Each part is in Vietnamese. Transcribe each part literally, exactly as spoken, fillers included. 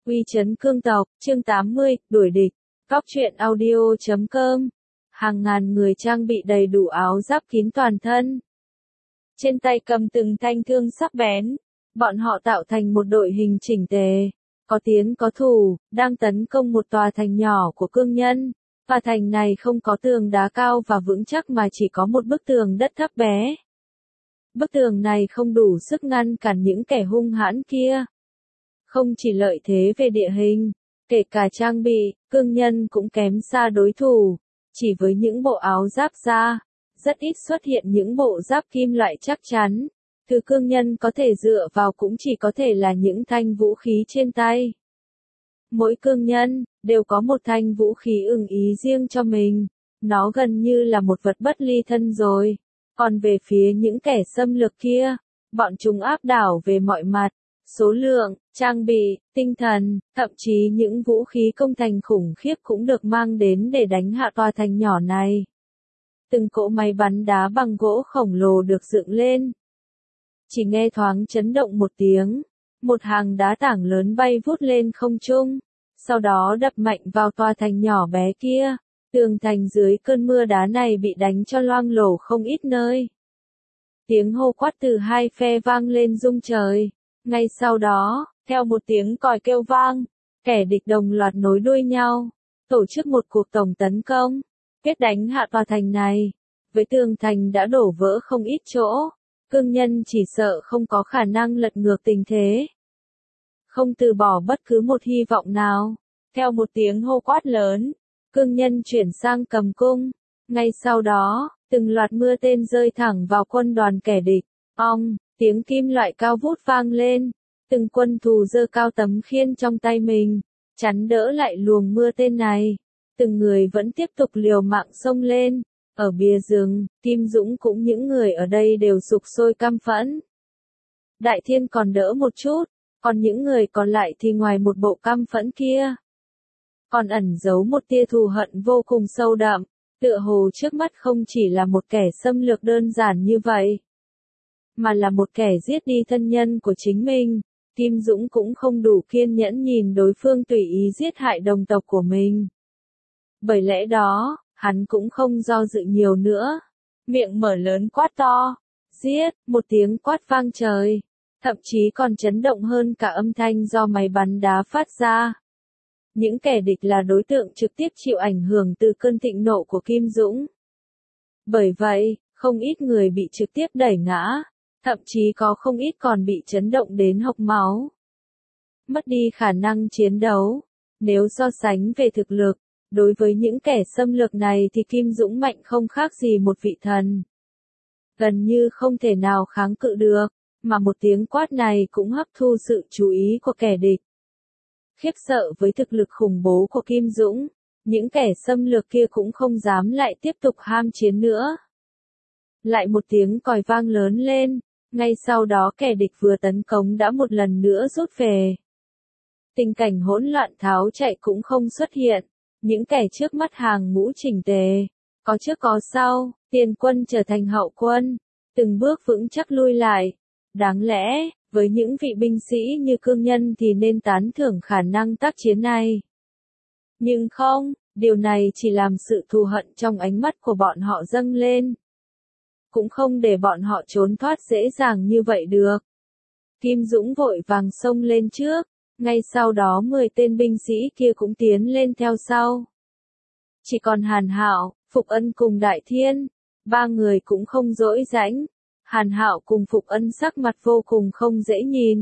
Uy chấn cương tộc, chương tám mươi, đuổi địch. Góc truyện audio chấm com. Hàng ngàn người trang bị đầy đủ áo giáp kín toàn thân. Trên tay cầm từng thanh thương sắc bén. Bọn họ tạo thành một đội hình chỉnh tề. Có tiến có thủ, đang tấn công một tòa thành nhỏ của cương nhân. Tòa thành này không có tường đá cao và vững chắc mà chỉ có một bức tường đất thấp bé. Bức tường này không đủ sức ngăn cản những kẻ hung hãn kia. Không chỉ lợi thế về địa hình, kể cả trang bị, cương nhân cũng kém xa đối thủ. Chỉ với những bộ áo giáp da, rất ít xuất hiện những bộ giáp kim loại chắc chắn. Thứ cương nhân có thể dựa vào cũng chỉ có thể là những thanh vũ khí trên tay. Mỗi cương nhân đều có một thanh vũ khí ưng ý riêng cho mình. Nó gần như là một vật bất ly thân rồi. Còn về phía những kẻ xâm lược kia, bọn chúng áp đảo về mọi mặt. Số lượng, trang bị, tinh thần, thậm chí những vũ khí công thành khủng khiếp cũng được mang đến để đánh hạ tòa thành nhỏ này. Từng cỗ máy bắn đá bằng gỗ khổng lồ được dựng lên. Chỉ nghe thoáng chấn động một tiếng, một hàng đá tảng lớn bay vút lên không trung, sau đó đập mạnh vào tòa thành nhỏ bé kia. Tường thành dưới cơn mưa đá này bị đánh cho loang lổ không ít nơi. Tiếng hô quát từ hai phe vang lên rung trời. Ngay sau đó, theo một tiếng còi kêu vang, kẻ địch đồng loạt nối đuôi nhau, tổ chức một cuộc tổng tấn công, kết đánh hạ tòa thành này. Với tường thành đã đổ vỡ không ít chỗ, cương nhân chỉ sợ không có khả năng lật ngược tình thế. Không từ bỏ bất cứ một hy vọng nào, theo một tiếng hô quát lớn, cương nhân chuyển sang cầm cung. Ngay sau đó, từng loạt mưa tên rơi thẳng vào quân đoàn kẻ địch. Ong, tiếng kim loại cao vút vang lên. Từng quân thù giơ cao tấm khiên trong tay mình, chắn đỡ lại luồng mưa tên này. Từng người vẫn tiếp tục liều mạng xông lên. Ở bìa rừng, Kim Dũng cũng những người ở đây đều sục sôi căm phẫn. Đại Thiên còn đỡ một chút, còn những người còn lại thì ngoài một bộ căm phẫn kia, còn ẩn giấu một tia thù hận vô cùng sâu đậm, tựa hồ trước mắt không chỉ là một kẻ xâm lược đơn giản như vậy, mà là một kẻ giết đi thân nhân của chính mình. Kim Dũng cũng không đủ kiên nhẫn nhìn đối phương tùy ý giết hại đồng tộc của mình. Bởi lẽ đó, hắn cũng không do dự nhiều nữa, miệng mở lớn quát to, giết, một tiếng quát vang trời, thậm chí còn chấn động hơn cả âm thanh do máy bắn đá phát ra. Những kẻ địch là đối tượng trực tiếp chịu ảnh hưởng từ cơn thịnh nộ của Kim Dũng. Bởi vậy, không ít người bị trực tiếp đẩy ngã, thậm chí có không ít còn bị chấn động đến hộc máu. Mất đi khả năng chiến đấu. Nếu so sánh về thực lực, đối với những kẻ xâm lược này thì Kim Dũng mạnh không khác gì một vị thần. Gần như không thể nào kháng cự được, mà một tiếng quát này cũng hấp thu sự chú ý của kẻ địch. Khiếp sợ với thực lực khủng bố của Kim Dũng, những kẻ xâm lược kia cũng không dám lại tiếp tục ham chiến nữa. Lại một tiếng còi vang lớn lên, ngay sau đó kẻ địch vừa tấn công đã một lần nữa rút về. Tình cảnh hỗn loạn tháo chạy cũng không xuất hiện, những kẻ trước mắt hàng ngũ chỉnh tề, có trước có sau, tiền quân trở thành hậu quân, từng bước vững chắc lui lại. Đáng lẽ, với những vị binh sĩ như cương nhân thì nên tán thưởng khả năng tác chiến này. Nhưng không, điều này chỉ làm sự thù hận trong ánh mắt của bọn họ dâng lên. Cũng không để bọn họ trốn thoát dễ dàng như vậy được. Kim Dũng vội vàng xông lên trước, ngay sau đó mười tên binh sĩ kia cũng tiến lên theo sau. Chỉ còn Hàn Hạo, Phục Ân cùng Đại Thiên, ba người cũng không dỗi rãnh. Hàn Hạo cùng Phục Ân sắc mặt vô cùng không dễ nhìn.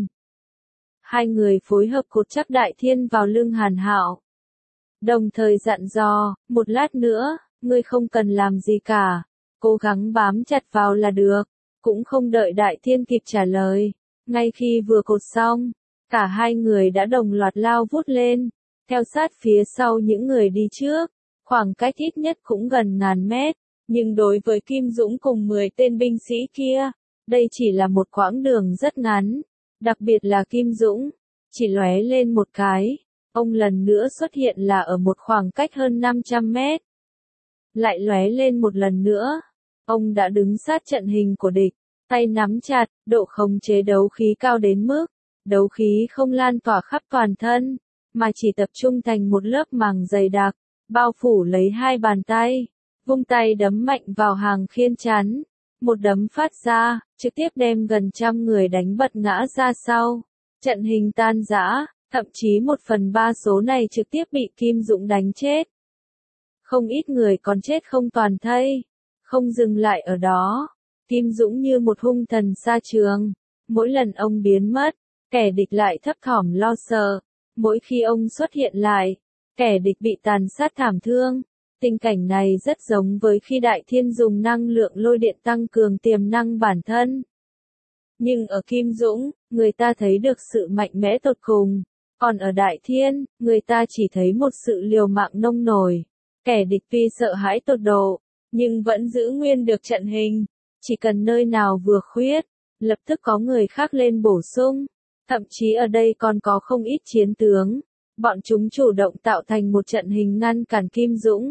Hai người phối hợp cột chắc Đại Thiên vào lưng Hàn Hạo, đồng thời dặn dò, một lát nữa, ngươi không cần làm gì cả, cố gắng bám chặt vào là được. Cũng không đợi Đại Thiên kịp trả lời, ngay khi vừa cột xong, cả hai người đã đồng loạt lao vút lên, theo sát phía sau những người đi trước, khoảng cách ít nhất cũng gần ngàn mét. Nhưng đối với Kim Dũng cùng mười tên binh sĩ kia, đây chỉ là một quãng đường rất ngắn. Đặc biệt là Kim Dũng, chỉ lóe lên một cái, ông lần nữa xuất hiện là ở một khoảng cách hơn năm trăm mét. Lại lóe lên một lần nữa, ông đã đứng sát trận hình của địch, tay nắm chặt, độ khống chế đấu khí cao đến mức, đấu khí không lan tỏa khắp toàn thân, mà chỉ tập trung thành một lớp màng dày đặc, bao phủ lấy hai bàn tay, vung tay đấm mạnh vào hàng khiên chắn. Một đấm phát ra, trực tiếp đem gần trăm người đánh bật ngã ra sau. Trận hình tan rã, thậm chí một phần ba số này trực tiếp bị Kim Dũng đánh chết. Không ít người còn chết không toàn thây. Không dừng lại ở đó, Kim Dũng như một hung thần xa trường. Mỗi lần ông biến mất, kẻ địch lại thấp thỏm lo sợ. Mỗi khi ông xuất hiện lại, kẻ địch bị tàn sát thảm thương. Tình cảnh này rất giống với khi Đại Thiên dùng năng lượng lôi điện tăng cường tiềm năng bản thân. Nhưng ở Kim Dũng, người ta thấy được sự mạnh mẽ tột cùng. Còn ở Đại Thiên, người ta chỉ thấy một sự liều mạng nông nổi. Kẻ địch vì sợ hãi tột độ, nhưng vẫn giữ nguyên được trận hình. Chỉ cần nơi nào vừa khuyết, lập tức có người khác lên bổ sung. Thậm chí ở đây còn có không ít chiến tướng. Bọn chúng chủ động tạo thành một trận hình ngăn cản Kim Dũng.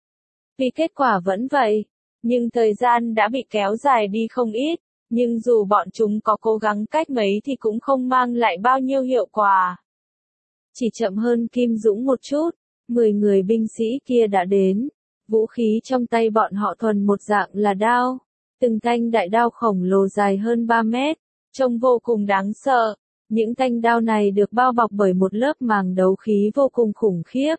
Vì kết quả vẫn vậy, nhưng thời gian đã bị kéo dài đi không ít, nhưng dù bọn chúng có cố gắng cách mấy thì cũng không mang lại bao nhiêu hiệu quả. Chỉ chậm hơn Kim Dũng một chút, mười người binh sĩ kia đã đến, vũ khí trong tay bọn họ thuần một dạng là đao, từng thanh đại đao khổng lồ dài hơn ba mét, trông vô cùng đáng sợ. Những thanh đao này được bao bọc bởi một lớp màng đấu khí vô cùng khủng khiếp.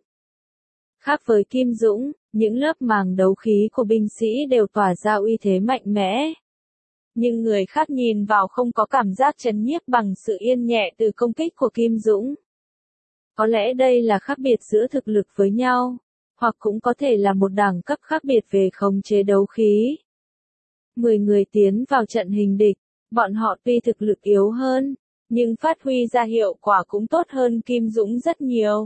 Khác với Kim Dũng, những lớp màng đấu khí của binh sĩ đều tỏa ra uy thế mạnh mẽ. Nhưng người khác nhìn vào không có cảm giác chấn nhiếp bằng sự yên nhẹ từ công kích của Kim Dũng. Có lẽ đây là khác biệt giữa thực lực với nhau, hoặc cũng có thể là một đẳng cấp khác biệt về khống chế đấu khí. Mười người tiến vào trận hình địch, bọn họ tuy thực lực yếu hơn, nhưng phát huy ra hiệu quả cũng tốt hơn Kim Dũng rất nhiều.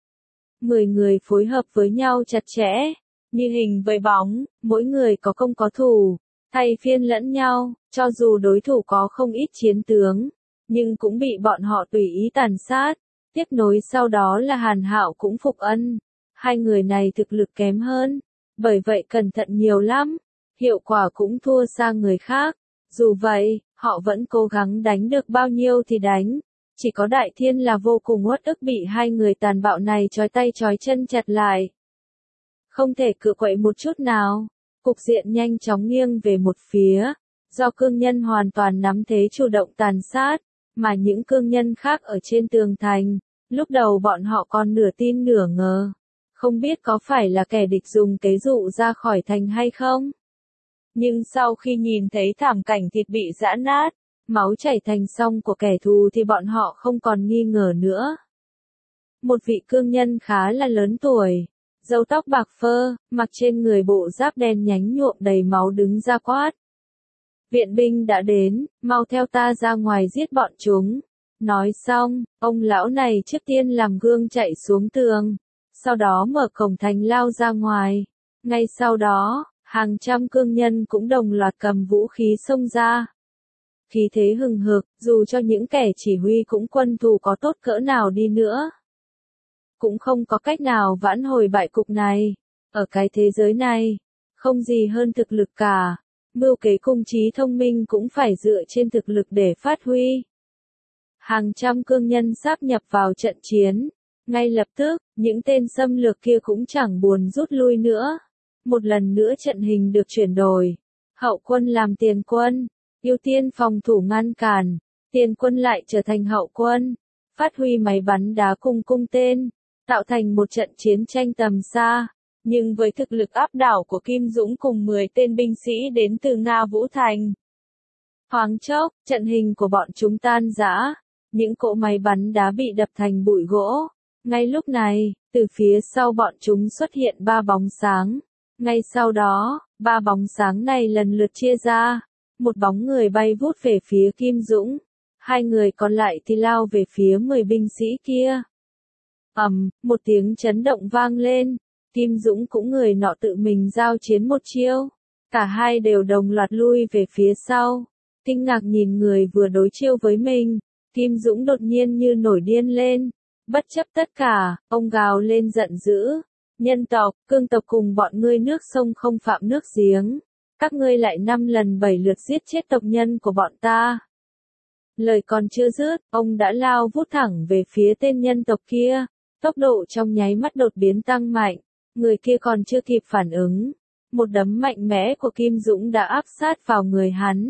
Mười người phối hợp với nhau chặt chẽ, như hình với bóng, mỗi người có công có thủ, thay phiên lẫn nhau, cho dù đối thủ có không ít chiến tướng, nhưng cũng bị bọn họ tùy ý tàn sát. Tiếp nối sau đó là Hàn Hạo cũng phục ân. Hai người này thực lực kém hơn, bởi vậy cẩn thận nhiều lắm, hiệu quả cũng thua xa người khác. Dù vậy, họ vẫn cố gắng đánh được bao nhiêu thì đánh. Chỉ có Đại Thiên là vô cùng uất ức bị hai người tàn bạo này trói tay trói chân chặt lại. Không thể cựa quậy một chút nào. Cục diện nhanh chóng nghiêng về một phía. Do cương nhân hoàn toàn nắm thế chủ động tàn sát, mà những cương nhân khác ở trên tường thành. Lúc đầu bọn họ còn nửa tin nửa ngờ. Không biết có phải là kẻ địch dùng kế dụ ra khỏi thành hay không? Nhưng sau khi nhìn thấy thảm cảnh thịt bị giã nát, máu chảy thành sông của kẻ thù thì bọn họ không còn nghi ngờ nữa. Một vị cương nhân khá là lớn tuổi, râu tóc bạc phơ, mặc trên người bộ giáp đen nhánh nhuộm đầy máu đứng ra quát. Viện binh đã đến, mau theo ta ra ngoài giết bọn chúng. Nói xong, ông lão này trước tiên làm gương chạy xuống tường, sau đó mở cổng thành lao ra ngoài. Ngay sau đó, hàng trăm cương nhân cũng đồng loạt cầm vũ khí xông ra. Khí thế hừng hực, dù cho những kẻ chỉ huy cũng quân thù có tốt cỡ nào đi nữa, cũng không có cách nào vãn hồi bại cục này. Ở cái thế giới này, không gì hơn thực lực cả. Mưu kế cùng trí thông minh cũng phải dựa trên thực lực để phát huy. Hàng trăm cương nhân sáp nhập vào trận chiến. Ngay lập tức, những tên xâm lược kia cũng chẳng buồn rút lui nữa. Một lần nữa trận hình được chuyển đổi. Hậu quân làm tiền quân, ưu tiên phòng thủ ngăn cản. Tiền quân lại trở thành hậu quân, phát huy máy bắn đá cùng cung tên, tạo thành một trận chiến tranh tầm xa. Nhưng với thực lực áp đảo của Kim Dũng cùng mười tên binh sĩ đến từ Nga Vũ Thành, thoáng chốc, trận hình của bọn chúng tan rã, những cỗ máy bắn đá bị đập thành bụi gỗ. Ngay lúc này, từ phía sau bọn chúng xuất hiện ba bóng sáng. Ngay sau đó, ba bóng sáng này lần lượt chia ra, một bóng người bay vút về phía Kim Dũng, hai người còn lại thì lao về phía mười binh sĩ kia. Ầm, một tiếng chấn động vang lên. Kim Dũng cũng người nọ tự mình giao chiến một chiêu. Cả hai đều đồng loạt lui về phía sau. Kinh ngạc nhìn người vừa đối chiêu với mình. Kim Dũng đột nhiên như nổi điên lên. Bất chấp tất cả, ông gào lên giận dữ. Nhân tộc, cương tộc cùng bọn ngươi nước sông không phạm nước giếng. Các ngươi lại năm lần bảy lượt giết chết tộc nhân của bọn ta. Lời còn chưa dứt, ông đã lao vút thẳng về phía tên nhân tộc kia. Tốc độ trong nháy mắt đột biến tăng mạnh, người kia còn chưa kịp phản ứng. Một đấm mạnh mẽ của Kim Dũng đã áp sát vào người hắn.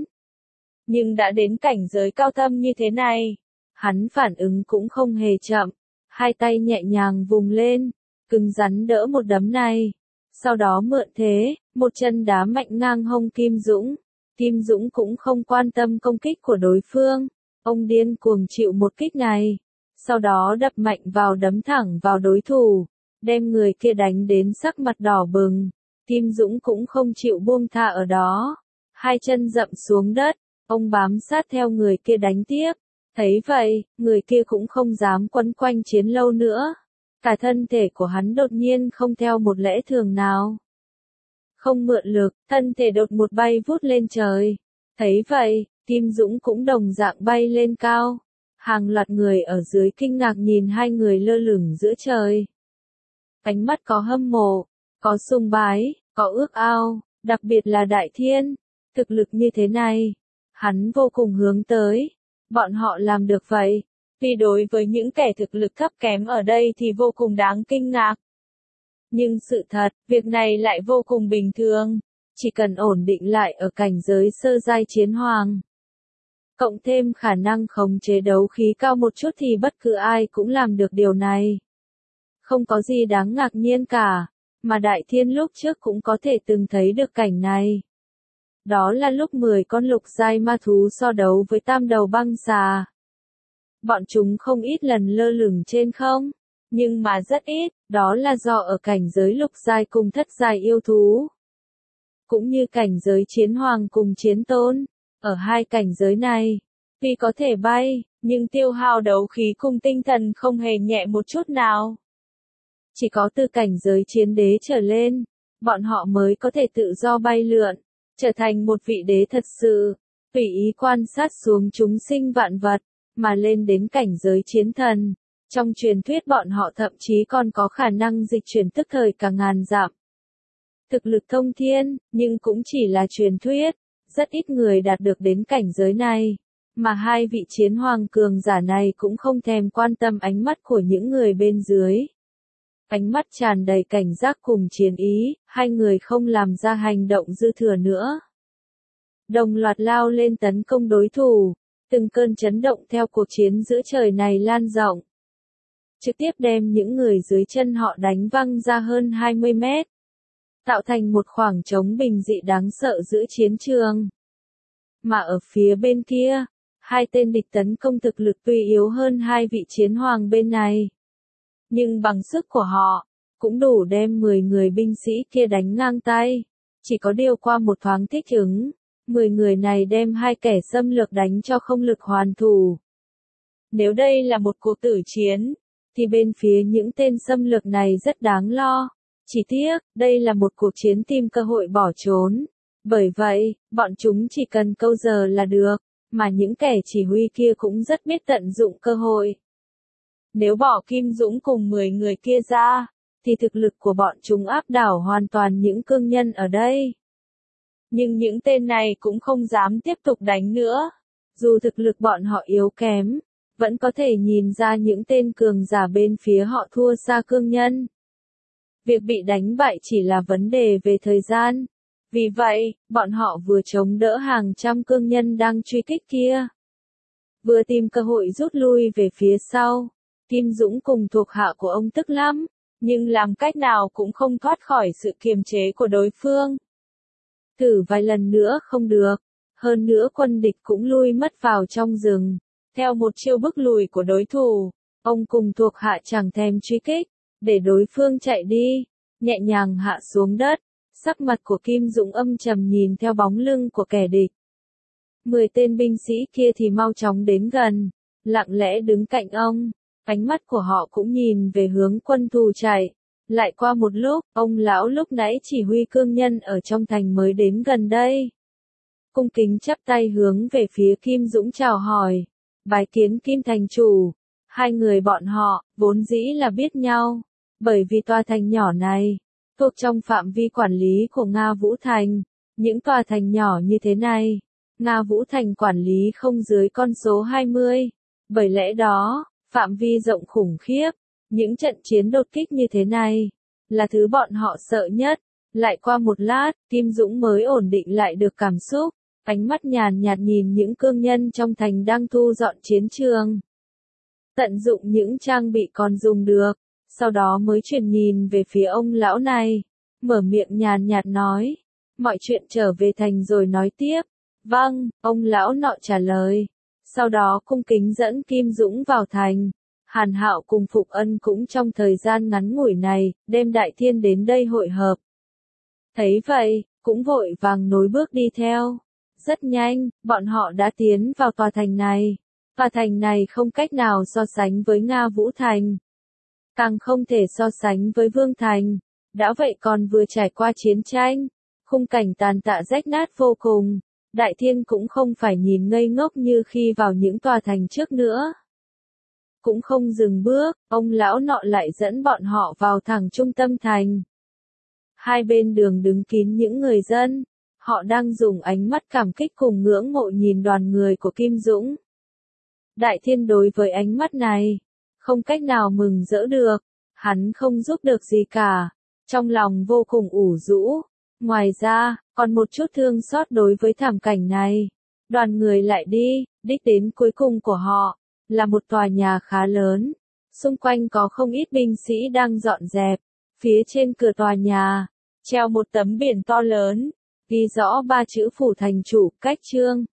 Nhưng đã đến cảnh giới cao thâm như thế này, hắn phản ứng cũng không hề chậm, hai tay nhẹ nhàng vùng lên, cứng rắn đỡ một đấm này. Sau đó mượn thế, một chân đá mạnh ngang hông Kim Dũng. Kim Dũng cũng không quan tâm công kích của đối phương, ông điên cuồng chịu một kích này. Sau đó đập mạnh vào đấm thẳng vào đối thủ, đem người kia đánh đến sắc mặt đỏ bừng. Kim Dũng cũng không chịu buông tha ở đó, hai chân dậm xuống đất, ông bám sát theo người kia đánh tiếp. Thấy vậy, người kia cũng không dám quấn quanh chiến lâu nữa. Cả thân thể của hắn đột nhiên không theo một lẽ thường nào. Không mượn lực, thân thể đột một bay vút lên trời. Thấy vậy, Kim Dũng cũng đồng dạng bay lên cao. Hàng loạt người ở dưới kinh ngạc nhìn hai người lơ lửng giữa trời. Ánh mắt có hâm mộ, có sùng bái, có ước ao, đặc biệt là Đại Thiên. Thực lực như thế này, hắn vô cùng hướng tới. Bọn họ làm được vậy, vì đối với những kẻ thực lực thấp kém ở đây thì vô cùng đáng kinh ngạc. Nhưng sự thật, việc này lại vô cùng bình thường, chỉ cần ổn định lại ở cảnh giới sơ giai chiến hoàng. Cộng thêm khả năng khống chế đấu khí cao một chút thì bất cứ ai cũng làm được điều này. Không có gì đáng ngạc nhiên cả, mà Đại Thiên lúc trước cũng có thể từng thấy được cảnh này. Đó là lúc mười con lục giai ma thú so đấu với tam đầu băng xà. Bọn chúng không ít lần lơ lửng trên không, nhưng mà rất ít, đó là do ở cảnh giới lục giai cùng thất giai yêu thú. Cũng như cảnh giới chiến hoàng cùng chiến tôn, ở hai cảnh giới này, tuy có thể bay, nhưng tiêu hao đấu khí cùng tinh thần không hề nhẹ một chút nào. Chỉ có từ cảnh giới chiến đế trở lên, bọn họ mới có thể tự do bay lượn, trở thành một vị đế thật sự, tùy ý quan sát xuống chúng sinh vạn vật, mà lên đến cảnh giới chiến thần. Trong truyền thuyết bọn họ thậm chí còn có khả năng dịch chuyển tức thời cả ngàn dặm. Thực lực thông thiên, nhưng cũng chỉ là truyền thuyết, rất ít người đạt được đến cảnh giới này, mà hai vị chiến hoàng cường giả này cũng không thèm quan tâm ánh mắt của những người bên dưới. Ánh mắt tràn đầy cảnh giác cùng chiến ý, hai người không làm ra hành động dư thừa nữa. Đồng loạt lao lên tấn công đối thủ, từng cơn chấn động theo cuộc chiến giữa trời này lan rộng. Trực tiếp đem những người dưới chân họ đánh văng ra hơn hai mươi mét. Tạo thành một khoảng trống bình dị đáng sợ giữa chiến trường. Mà ở phía bên kia, hai tên địch tấn công thực lực tuy yếu hơn hai vị chiến hoàng bên này. Nhưng bằng sức của họ, cũng đủ đem mười người binh sĩ kia đánh ngang tay. Chỉ có điều qua một thoáng thích ứng, mười người này đem hai kẻ xâm lược đánh cho không lực hoàn thủ. Nếu đây là một cuộc tử chiến, thì bên phía những tên xâm lược này rất đáng lo. Chỉ tiếc, đây là một cuộc chiến tìm cơ hội bỏ trốn. Bởi vậy, bọn chúng chỉ cần câu giờ là được, mà những kẻ chỉ huy kia cũng rất biết tận dụng cơ hội. Nếu bỏ Kim Dũng cùng mười người kia ra, thì thực lực của bọn chúng áp đảo hoàn toàn những cương nhân ở đây. Nhưng những tên này cũng không dám tiếp tục đánh nữa. Dù thực lực bọn họ yếu kém, vẫn có thể nhìn ra những tên cường giả bên phía họ thua xa cương nhân. Việc bị đánh bại chỉ là vấn đề về thời gian. Vì vậy, bọn họ vừa chống đỡ hàng trăm cương nhân đang truy kích kia, vừa tìm cơ hội rút lui về phía sau. Kim Dũng cùng thuộc hạ của ông tức lắm, nhưng làm cách nào cũng không thoát khỏi sự kiềm chế của đối phương. Thử vài lần nữa không được, hơn nữa quân địch cũng lui mất vào trong rừng. Theo một chiêu bức lùi của đối thủ, ông cùng thuộc hạ chẳng thèm truy kích, để đối phương chạy đi, nhẹ nhàng hạ xuống đất. Sắc mặt của Kim Dũng âm trầm nhìn theo bóng lưng của kẻ địch. Mười tên binh sĩ kia thì mau chóng đến gần, lặng lẽ đứng cạnh ông, ánh mắt của họ cũng nhìn về hướng quân thù chạy. Lại qua một lúc, ông lão lúc nãy chỉ huy cương nhân ở trong thành mới đến gần đây. Cung kính chắp tay hướng về phía Kim Dũng chào hỏi, bái kiến Kim thành chủ. Hai người bọn họ, vốn dĩ là biết nhau, bởi vì tòa thành nhỏ này thuộc trong phạm vi quản lý của Nga Vũ Thành. Những tòa thành nhỏ như thế này, Nga Vũ Thành quản lý không dưới con số hai mươi. Bởi lẽ đó, phạm vi rộng khủng khiếp, Những trận chiến đột kích như thế này, là thứ bọn họ sợ nhất. Lại qua một lát, Kim Dũng mới ổn định lại được cảm xúc, ánh mắt nhàn nhạt nhìn những cương nhân trong thành đang thu dọn chiến trường. Tận dụng những trang bị còn dùng được, sau đó mới chuyển nhìn về phía ông lão này, mở miệng nhàn nhạt nói, mọi chuyện trở về thành rồi nói tiếp. Vâng, ông lão nọ trả lời. Sau đó cung kính dẫn Kim Dũng vào thành. Hàn Hạo cùng Phục Ân cũng trong thời gian ngắn ngủi này, đem Đại Thiên đến đây hội hợp. Thấy vậy, cũng vội vàng nối bước đi theo. Rất nhanh, bọn họ đã tiến vào tòa thành này. Tòa thành này không cách nào so sánh với Nga Vũ Thành. Càng không thể so sánh với Vương Thành. Đã vậy còn vừa trải qua chiến tranh. Khung cảnh tàn tạ rách nát vô cùng. Đại Thiên cũng không phải nhìn ngây ngốc như khi vào những tòa thành trước nữa. Cũng không dừng bước, ông lão nọ lại dẫn bọn họ vào thẳng trung tâm thành. Hai bên đường đứng kín những người dân. Họ đang dùng ánh mắt cảm kích cùng ngưỡng mộ nhìn đoàn người của Kim Dũng. Đại Thiên đối với ánh mắt này, không cách nào mừng rỡ được. Hắn không giúp được gì cả. Trong lòng vô cùng ủ rũ. Ngoài ra, còn một chút thương xót đối với thảm cảnh này. Đoàn người lại đi, đích đến cuối cùng của họ, là một tòa nhà khá lớn. Xung quanh có không ít binh sĩ đang dọn dẹp. Phía trên cửa tòa nhà, treo một tấm biển to lớn, ghi rõ ba chữ phủ thành chủ, cách trương.